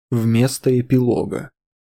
Вместо эпилога.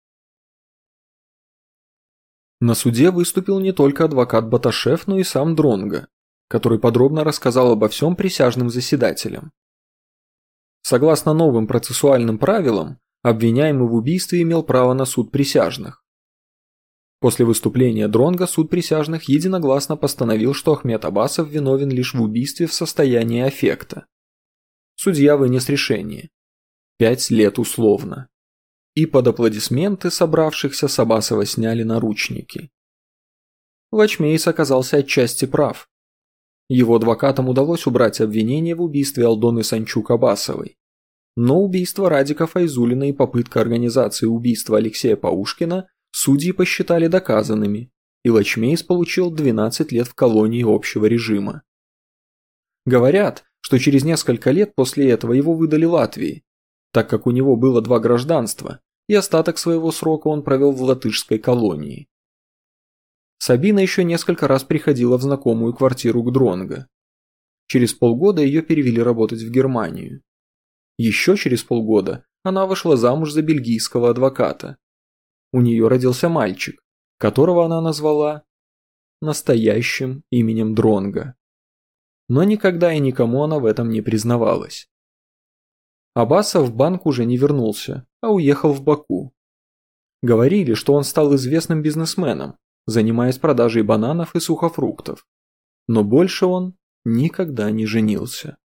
На суде выступил не только адвокат Баташев, но и сам Дронго, который подробно рассказал обо всем присяжным заседателям. Согласно новым процессуальным правилам, обвиняемый в убийстве имел право на суд присяжных. После выступления Дронго суд присяжных единогласно постановил, что Ахмед Абасов виновен лишь в убийстве в состоянии аффекта. Судья вынес решение. 5 лет условно. И под аплодисменты собравшихся с Абасова сняли наручники. Вачмейс оказался отчасти прав. Его адвокатам удалось убрать обвинение в убийстве Алдоны Санчук-Абасовой. Но убийство Радика Файзуллина и попытка организации убийства Алексея Паушкина судьи посчитали доказанными, и Вачмейс получил 12 лет в колонии общего режима. Говорят, что через несколько лет после этого его выдали Латвии, так как у него было 2 гражданства, и остаток своего срока он провел в латышской колонии. Сабина еще несколько раз приходила в знакомую квартиру к Дронго. Через полгода ее перевели работать в Германию. Еще через полгода она вышла замуж за бельгийского адвоката. У нее родился мальчик, которого она назвала настоящим именем Дронго. Но никогда и никому она в этом не признавалась. Абасов в банк уже не вернулся, а уехал в Баку. Говорили, что он стал известным бизнесменом, занимаясь продажей бананов и сухофруктов. Но больше он никогда не женился.